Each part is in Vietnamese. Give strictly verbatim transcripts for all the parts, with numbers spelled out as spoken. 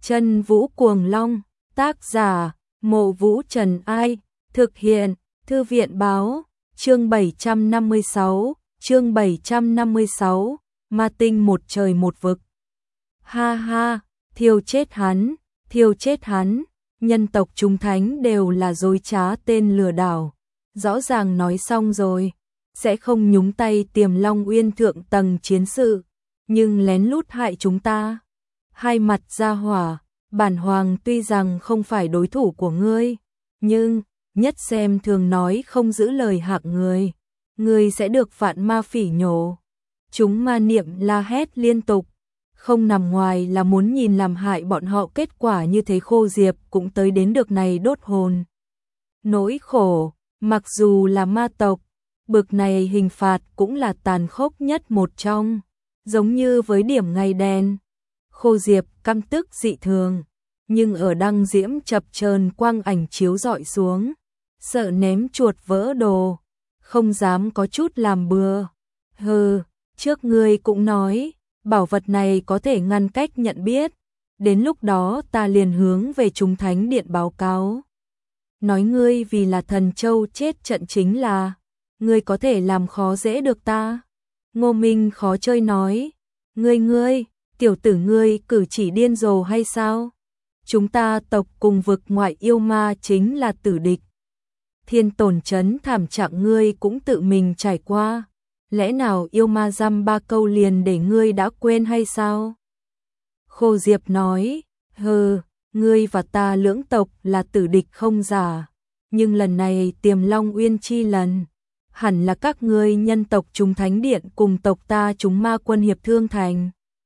Chân Vũ Cuồng Long, tác giả, Mộ Vũ Trần Ai, thực hiện, Thư viện Báo, chương bảy trăm năm mươi sáu, chương bảy trăm năm mươi sáu, ma tinh một trời một vực. Ha ha, thiêu chết hắn, thiêu chết hắn, nhân tộc chúng thánh đều là dối trá tên lừa đảo. Rõ ràng nói xong rồi, sẽ không nhúng tay Tiềm Long Uyên thượng tầng chiến sự, nhưng lén lút hại chúng ta. Hai mặt ra hỏa, bản hoàng tuy rằng không phải đối thủ của ngươi, nhưng nhất xem thường nói không giữ lời hạng người, ngươi sẽ được vạn ma phỉ nhổ. Chúng ma niệm la hét liên tục, không nằm ngoài là muốn nhìn làm hại bọn họ, kết quả như thế Khô Diệp cũng tới đến được này đốt hồn. Nỗi khổ, mặc dù là ma tộc, bực này hình phạt cũng là tàn khốc nhất một trong, giống như với điểm ngày đen. Khô Diệp căm tức dị thường, nhưng ở đăng diễm chập chờn quang ảnh chiếu rọi xuống, sợ ném chuột vỡ đồ, không dám có chút làm bừa. Hừ, trước ngươi cũng nói, bảo vật này có thể ngăn cách nhận biết, đến lúc đó ta liền hướng về chúng thánh điện báo cáo. Nói ngươi vì là thần châu chết trận chính là, ngươi có thể làm khó dễ được ta. Ngô Minh khó chơi nói, ngươi ngươi, tiểu tử ngươi cử chỉ điên rồ hay sao? Chúng ta tộc cùng vực ngoại yêu ma chính là tử địch. Thiên tổn chấn thảm trạng ngươi cũng tự mình trải qua, lẽ nào yêu ma dăm ba câu liền để ngươi đã quên hay sao? Khô Diệp nói, hừ, ngươi và ta lưỡng tộc là tử địch không giả, nhưng lần này Tiềm Long Uyên chi lần, hẳn là các ngươi nhân tộc chúng thánh điện cùng tộc ta chúng ma quân hiệp thương thành.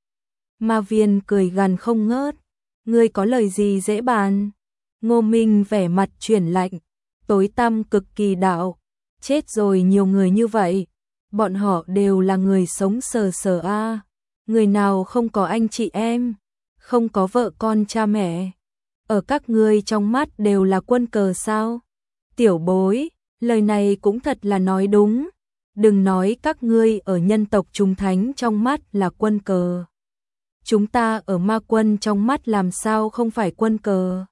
Ma Viên cười gằn không ngớt, ngươi có lời gì dễ bàn? Ngô Minh vẻ mặt chuyển lạnh, tối tăm cực kỳ đạo, chết rồi nhiều người như vậy, bọn họ đều là người sống sờ sờ a, người nào không có anh chị em, không có vợ con cha mẹ, ở các ngươi trong mắt đều là quân cờ sao? Tiểu bối, lời này cũng thật là nói đúng, đừng nói các ngươi ở nhân tộc chúng thánh trong mắt là quân cờ. Chúng ta ở ma quân trong mắt làm sao không phải quân cờ.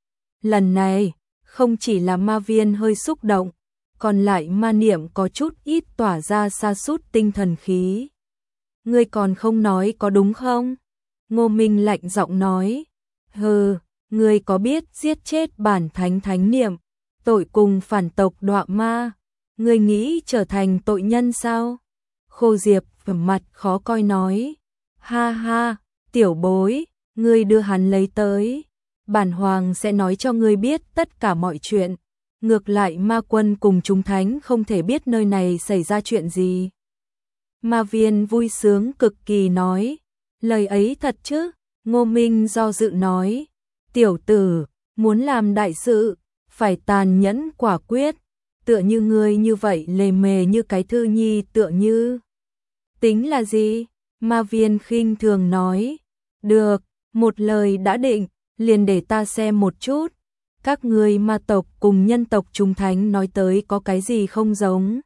Lần này, không chỉ là Ma Viên hơi xúc động, còn lại ma niệm có chút ít tỏa ra sa sút tinh thần khí. Ngươi còn không nói có đúng không? Ngô Minh lạnh giọng nói, hừ, ngươi có biết giết chết bản thánh thánh niệm, tội cùng phản tộc đọa ma, ngươi nghĩ trở thành tội nhân sao? Khô Diệp phẩm mặt khó coi nói, ha ha, tiểu bối, ngươi đưa hắn lấy tới, bản hoàng sẽ nói cho ngươi biết tất cả mọi chuyện. Ngược lại ma quân cùng chúng thánh không thể biết nơi này xảy ra chuyện gì. Ma Viên vui sướng cực kỳ nói, lời ấy thật chứ? Ngô Minh do dự nói, tiểu tử, muốn làm đại sự, phải tàn nhẫn quả quyết, tựa như ngươi như vậy lề mề như cái thư nhi tựa như. Tính là gì? Ma Viên khinh thường nói, được, một lời đã định, liền để ta xem một chút. Các ngươi ma tộc cùng nhân tộc chúng thánh nói tới có cái gì không giống?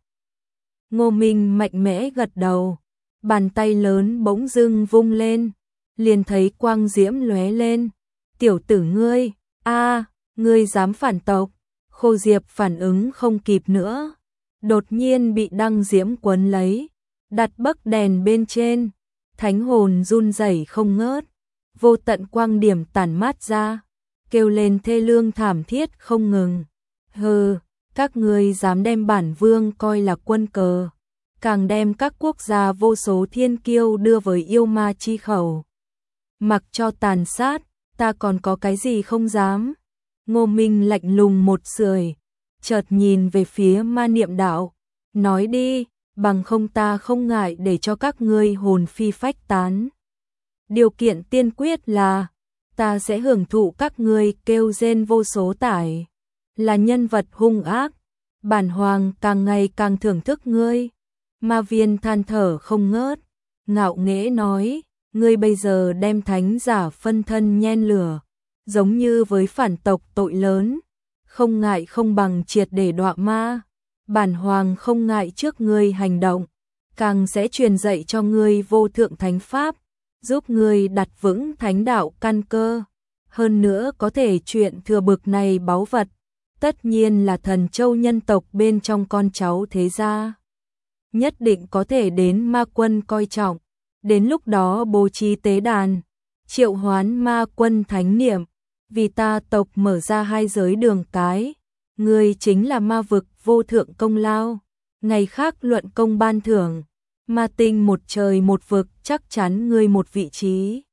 Ngô Minh mạnh mẽ gật đầu, bàn tay lớn bỗng dưng vung lên, liền thấy quang diễm lóe lên. Tiểu tử ngươi, a, ngươi dám phản tộc? Khô Diệp phản ứng không kịp nữa, đột nhiên bị đăng diễm quấn lấy, đặt bấc đèn bên trên, thánh hồn run rẩy không ngớt, vô tận quang điểm tản mát ra, kêu lên thê lương thảm thiết không ngừng. Hừ, các ngươi dám đem bản vương coi là quân cờ, càng đem các quốc gia vô số thiên kiêu đưa với yêu ma chi khẩu. Mặc cho tàn sát, ta còn có cái gì không dám? Ngô Minh lạnh lùng một sưởi, chợt nhìn về phía ma niệm đạo, nói đi, bằng không ta không ngại để cho các ngươi hồn phi phách tán. Điều kiện tiên quyết là ta sẽ hưởng thụ các ngươi kêu rên vô số tải, là nhân vật hung ác, bản hoàng càng ngày càng thưởng thức ngươi. Ma Viên than thở không ngớt, ngạo nghễ nói, ngươi bây giờ đem thánh giả phân thân nhen lửa, giống như với phản tộc tội lớn, không ngại không bằng triệt để đọa ma. Bản hoàng không ngại trước ngươi hành động, càng sẽ truyền dạy cho ngươi vô thượng thánh pháp, giúp ngươi đặt vững thánh đạo căn cơ, hơn nữa có thể chuyện thừa bực này báu vật, tất nhiên là thần châu nhân tộc bên trong con cháu thế gia. Nhất định có thể đến ma quân coi trọng, đến lúc đó bố trí tế đàn, triệu hoán ma quân thánh niệm, vì ta tộc mở ra hai giới đường cái, ngươi chính là ma vực vô thượng công lao, ngày khác luận công ban thưởng, ma tinh một trời một vực chắc chắn ngươi một vị trí.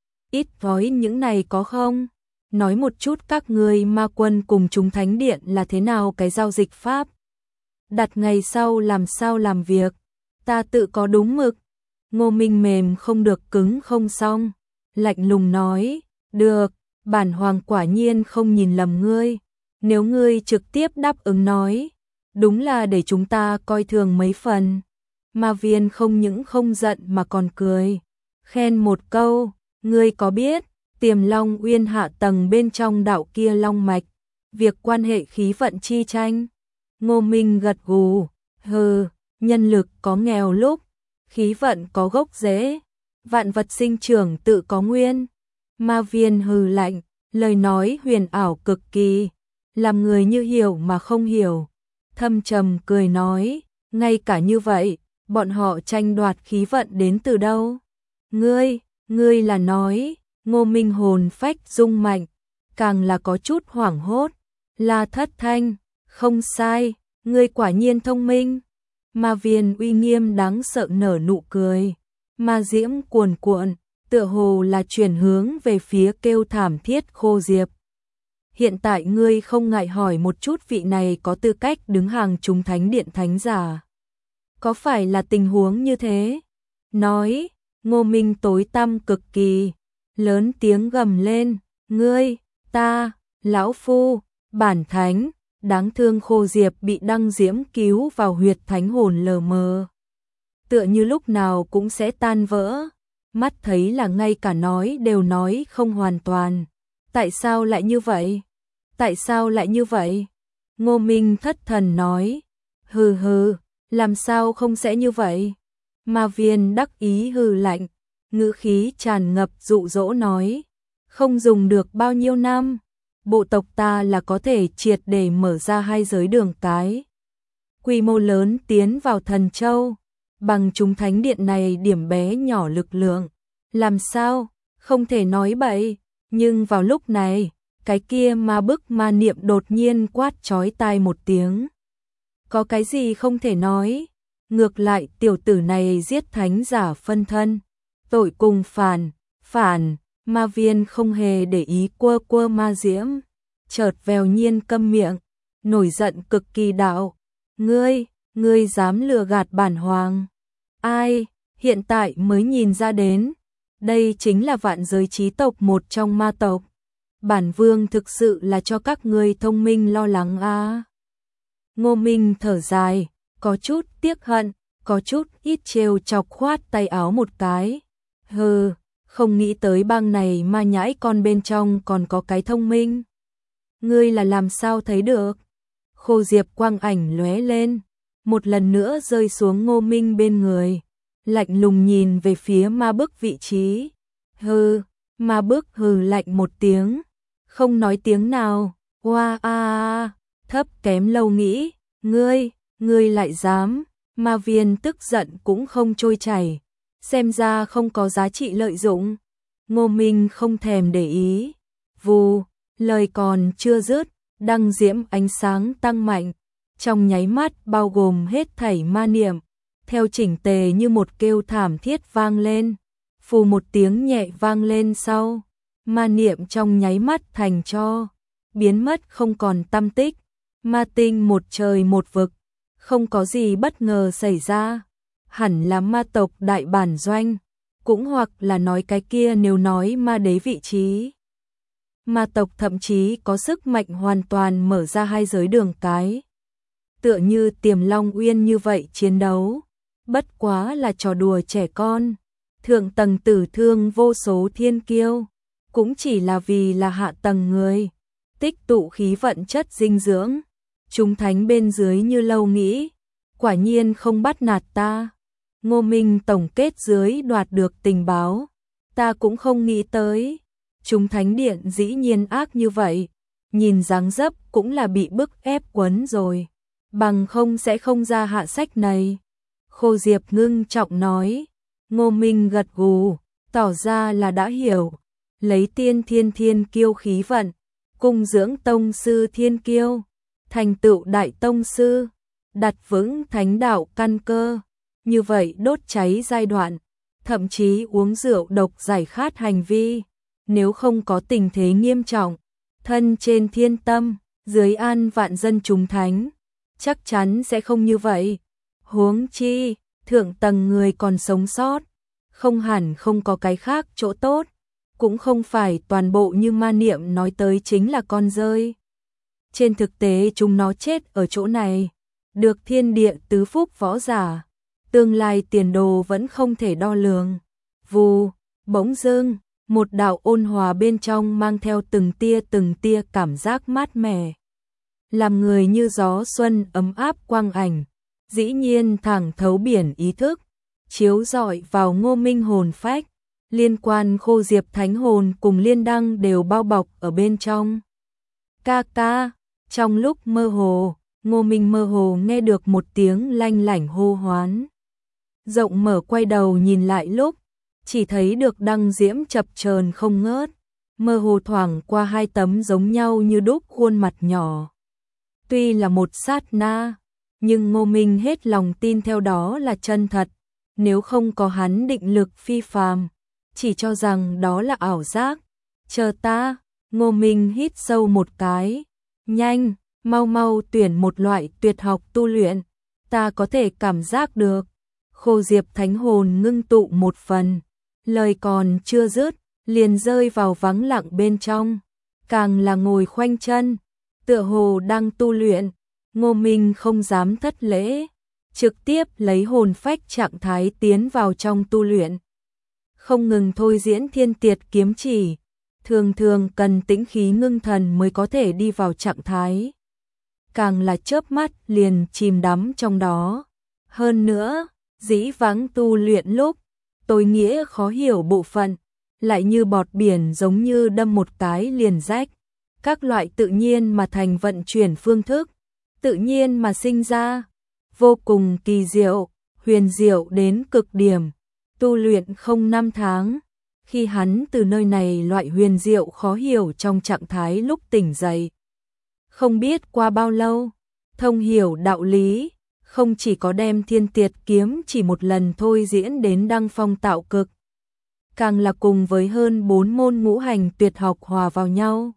Ít nói những này có không? Nói một chút các ngươi ma quân cùng chúng thánh điện là thế nào cái giao dịch pháp? Đặt ngày sau làm sao làm việc? Ta tự có đúng mực. Ngô Minh mềm không được cứng không xong, lạnh lùng nói, được, bản hoàng quả nhiên không nhìn lầm ngươi, nếu ngươi trực tiếp đáp ứng nói, đúng là để chúng ta coi thường mấy phần. Ma Viên không những không giận mà còn cười, khen một câu, ngươi có biết, Tiềm Long Uyên hạ tầng bên trong đạo kia long mạch, việc quan hệ khí vận chi tranh. Ngô Minh gật gù, hừ, nhân lực có nghèo lúc, khí vận có gốc rễ, vạn vật sinh trưởng tự có nguyên. Ma Viên hừ lạnh, lời nói huyền ảo cực kỳ, làm người như hiểu mà không hiểu. Thâm trầm cười nói, ngay cả như vậy, bọn họ tranh đoạt khí vận đến từ đâu? Ngươi, ngươi là nói, Ngô Minh hồn phách rung mạnh, càng là có chút hoảng hốt, là Thất Thanh, không sai, ngươi quả nhiên thông minh. Ma Viên uy nghiêm đáng sợ nở nụ cười, ma diễm cuồn cuộn, tựa hồ là chuyển hướng về phía kêu thảm thiết Khô Diệp. Hiện tại ngươi không ngại hỏi một chút vị này có tư cách đứng hàng chúng thánh điện thánh giả. Có phải là tình huống như thế? Nói, Ngô Minh tối tăm cực kỳ, lớn tiếng gầm lên, ngươi, ta, lão phu, bản thánh, đáng thương Khô Diệp bị đăng diễm cứu vào huyệt thánh hồn lờ mờ. Tựa như lúc nào cũng sẽ tan vỡ, mắt thấy là ngay cả nói đều nói không hoàn toàn. Tại sao lại như vậy? Tại sao lại như vậy? Ngô Minh thất thần nói, hừ hừ, làm sao không sẽ như vậy? Ma Viên đắc ý hừ lạnh, ngữ khí tràn ngập dụ dỗ nói, không dùng được bao nhiêu năm, bộ tộc ta là có thể triệt để mở ra hai giới đường cái. Quy mô lớn tiến vào Thần Châu, bằng chúng thánh điện này điểm bé nhỏ lực lượng, làm sao, không thể nói bậy, nhưng vào lúc này, cái kia ma bức ma niệm đột nhiên quát chói tai một tiếng. Có cái gì không thể nói, ngược lại tiểu tử này giết thánh giả phân thân, tội cùng phản, phản, Ma Viên không hề để ý quơ quơ ma diễm, chợt vèo nhiên câm miệng, nổi giận cực kỳ đạo, ngươi, ngươi dám lừa gạt bản hoàng. Ai, hiện tại mới nhìn ra đến, đây chính là vạn giới chí tộc một trong ma tộc. Bản vương thực sự là cho các ngươi thông minh lo lắng a. À. Ngô Minh thở dài, có chút tiếc hận, có chút ít trêu chọc khoát tay áo một cái. Hừ, không nghĩ tới bang này ma nhãi con bên trong còn có cái thông minh. Ngươi là làm sao thấy được? Khô Diệp quang ảnh lóe lên, một lần nữa rơi xuống Ngô Minh bên người, lạnh lùng nhìn về phía ma bức vị trí. Hừ, ma bức hừ lạnh một tiếng, không nói tiếng nào. Hoa a a, thấp kém lâu nghĩ, ngươi, ngươi lại dám. Ma Viên tức giận cũng không trôi chảy, xem ra không có giá trị lợi dụng. Ngô Minh không thèm để ý. Vù, lời còn chưa dứt, đăng diễm ánh sáng tăng mạnh, trong nháy mắt bao gồm hết thảy ma niệm, theo chỉnh tề như một kêu thảm thiết vang lên. Phù một tiếng nhẹ vang lên sau, ma niệm trong nháy mắt thành tro, biến mất không còn tăm tích. Ma tinh một trời một vực, không có gì bất ngờ xảy ra, hẳn là ma tộc đại bản doanh, cũng hoặc là nói cái kia nếu nói ma đế vị trí. Ma tộc thậm chí có sức mạnh hoàn toàn mở ra hai giới đường cái. Tựa như Tiềm Long Uyên như vậy chiến đấu, bất quá là trò đùa trẻ con. Thượng tầng tử thương vô số thiên kiêu, cũng chỉ là vì là hạ tầng người, tích tụ khí vận chất dinh dưỡng. Chúng thánh bên dưới như lâu nghĩ, quả nhiên không bắt nạt ta. Ngô Minh tổng kết dưới đoạt được tình báo, ta cũng không nghĩ tới. Chúng thánh điện dĩ nhiên ác như vậy, nhìn dáng dấp cũng là bị bức ép quấn rồi, bằng không sẽ không ra hạ sách này. Khô Diệp ngưng trọng nói. Ngô Minh gật gù, tỏ ra là đã hiểu, lấy tiên thiên thiên kiêu khí vận, cung dưỡng tông sư thiên kiêu, thành tựu đại tông sư, đặt vững thánh đạo căn cơ, như vậy đốt cháy giai đoạn, thậm chí uống rượu độc giải khát hành vi, nếu không có tình thế nghiêm trọng, thân trên thiên tâm, dưới an vạn dân chúng thánh, chắc chắn sẽ không như vậy. Huống chi, thượng tầng người còn sống sót, không hẳn không có cái khác chỗ tốt, cũng không phải toàn bộ như ma niệm nói tới chính là con rơi. Trên thực tế chúng nó chết ở chỗ này, được thiên địa tứ phúc võ giả, tương lai tiền đồ vẫn không thể đo lường. Vù, bỗng dưng, một đạo ôn hòa bên trong mang theo từng tia từng tia cảm giác mát mẻ, làm người như gió xuân ấm áp quang ảnh, dĩ nhiên thẳng thấu biển ý thức, chiếu rọi vào Ngô Minh hồn phách, liên quan Khô Diệp thánh hồn cùng liên đăng đều bao bọc ở bên trong. Ca ca, trong lúc mơ hồ, Ngô Minh mơ hồ nghe được một tiếng lanh lảnh hô hoán. Rộng mở quay đầu nhìn lại lúc, chỉ thấy được đăng diễm chập chờn không ngớt, mơ hồ thoảng qua hai tấm giống nhau như đúc khuôn mặt nhỏ. Tuy là một sát na, nhưng Ngô Minh hết lòng tin theo đó là chân thật, nếu không có hắn định lực phi phàm, chỉ cho rằng đó là ảo giác. Chờ ta, Ngô Minh hít sâu một cái, nhanh, mau mau tuyển một loại tuyệt học tu luyện, ta có thể cảm giác được. Khô Diệp thánh hồn ngưng tụ một phần, lời còn chưa dứt, liền rơi vào vắng lặng bên trong, càng là ngồi khoanh chân, tựa hồ đang tu luyện. Ngô Minh không dám thất lễ, trực tiếp lấy hồn phách trạng thái tiến vào trong tu luyện. Không ngừng thôi diễn thiên tiệt kiếm chỉ, thường thường cần tĩnh khí ngưng thần mới có thể đi vào trạng thái. Càng là chớp mắt liền chìm đắm trong đó. Hơn nữa, dĩ vãng tu luyện lúc, tối nghĩa khó hiểu bộ phận, lại như bọt biển giống như đâm một cái liền rách. Các loại tự nhiên mà thành vận chuyển phương thức, tự nhiên mà sinh ra, vô cùng kỳ diệu, huyền diệu đến cực điểm. Tu luyện không năm tháng, khi hắn từ nơi này loại huyền diệu khó hiểu trong trạng thái lúc tỉnh dậy. Không biết qua bao lâu, thông hiểu đạo lý, không chỉ có đem thiên tiệt kiếm chỉ một lần thôi diễn đến đăng phong tạo cực, càng là cùng với hơn bốn môn ngũ hành tuyệt học hòa vào nhau,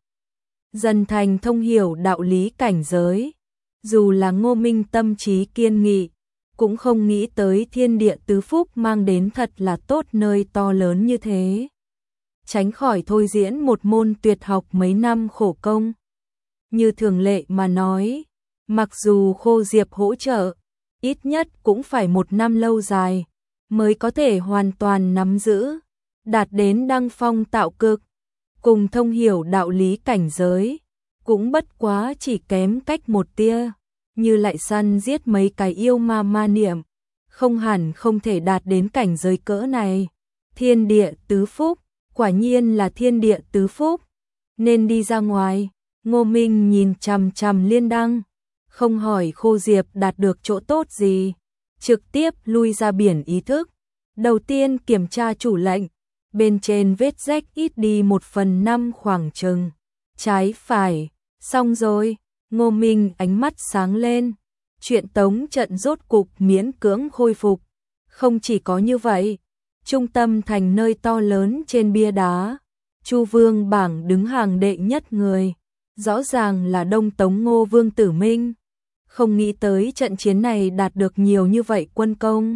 dần thành thông hiểu đạo lý cảnh giới. Dù là Ngô Minh tâm trí kiên nghị, cũng không nghĩ tới thiên địa tứ phúc mang đến thật là tốt nơi to lớn như thế. Tránh khỏi thôi diễn một môn tuyệt học mấy năm khổ công. Như thường lệ mà nói, mặc dù Khô Diệp hỗ trợ, ít nhất cũng phải một năm lâu dài, mới có thể hoàn toàn nắm giữ, đạt đến đăng phong tạo cực, cùng thông hiểu đạo lý cảnh giới, cũng bất quá chỉ kém cách một tia, như lại săn giết mấy cái yêu ma ma niệm, không hẳn không thể đạt đến cảnh giới cỡ này. Thiên địa tứ phúc, quả nhiên là thiên địa tứ phúc, nên đi ra ngoài. Ngô Minh nhìn chằm chằm liên đăng, không hỏi Khô Diệp đạt được chỗ tốt gì, trực tiếp lui ra biển ý thức. Đầu tiên kiểm tra chủ lệnh, bên trên vết rách ít đi một phần năm khoảng chừng, trái phải, xong rồi. Ngô Minh ánh mắt sáng lên, chuyện tống trận rốt cục miễn cưỡng khôi phục. Không chỉ có như vậy, trung tâm thành nơi to lớn trên bia đá, Chu Vương bảng đứng hàng đệ nhất người, rõ ràng là Đông Tống Ngô Vương Tử Minh. Không nghĩ tới trận chiến này đạt được nhiều như vậy quân công.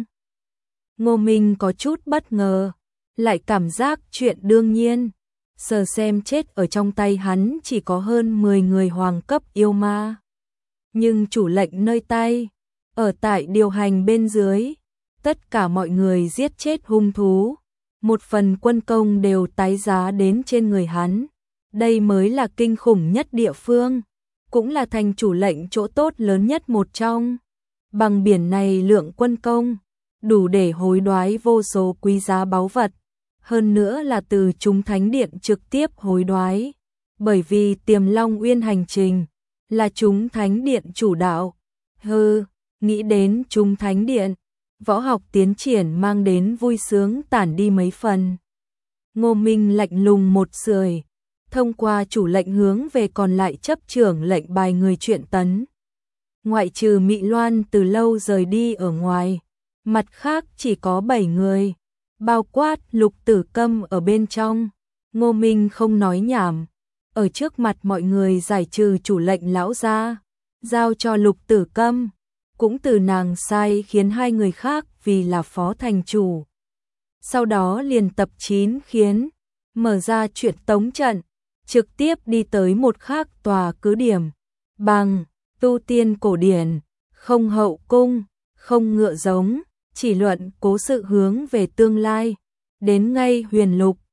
Ngô Minh có chút bất ngờ, lại cảm giác chuyện đương nhiên. Sờ xem chết ở trong tay hắn chỉ có hơn mười người hoàng cấp yêu ma. Nhưng chủ lệnh nơi tay, ở tại điều hành bên dưới, tất cả mọi người giết chết hung thú, một phần quân công đều tái giá đến trên người hắn. Đây mới là kinh khủng nhất địa phương, cũng là thành chủ lệnh chỗ tốt lớn nhất một trong. Bằng biển này lượng quân công, đủ để hối đoái vô số quý giá báu vật. hơn nữa là từ chúng thánh điện trực tiếp hối đoái, bởi vì Tiềm Long Uyên hành trình là chúng thánh điện chủ đạo. Hừ, nghĩ đến chúng thánh điện, võ học tiến triển mang đến vui sướng tản đi mấy phần. Ngô Minh lạnh lùng một sưởi, thông qua chủ lệnh hướng về còn lại chấp trưởng lệnh bài người chuyện tấn. Ngoại trừ Mị Loan từ lâu rời đi ở ngoài, mặt khác chỉ có bảy người, bao quát Lục Tử Câm ở bên trong. Ngô Minh không nói nhảm, ở trước mặt mọi người giải trừ chủ lệnh lão gia, giao cho Lục Tử Câm, cũng từ nàng sai khiến hai người khác vì là phó thành chủ. Sau đó liền tập chín khiến, mở ra chuyện tống trận, trực tiếp đi tới một khác tòa cứ điểm, bằng tu tiên cổ điển, không hậu cung, không ngựa giống, chỉ luận cố sự hướng về tương lai, đến ngay Huyền Lục,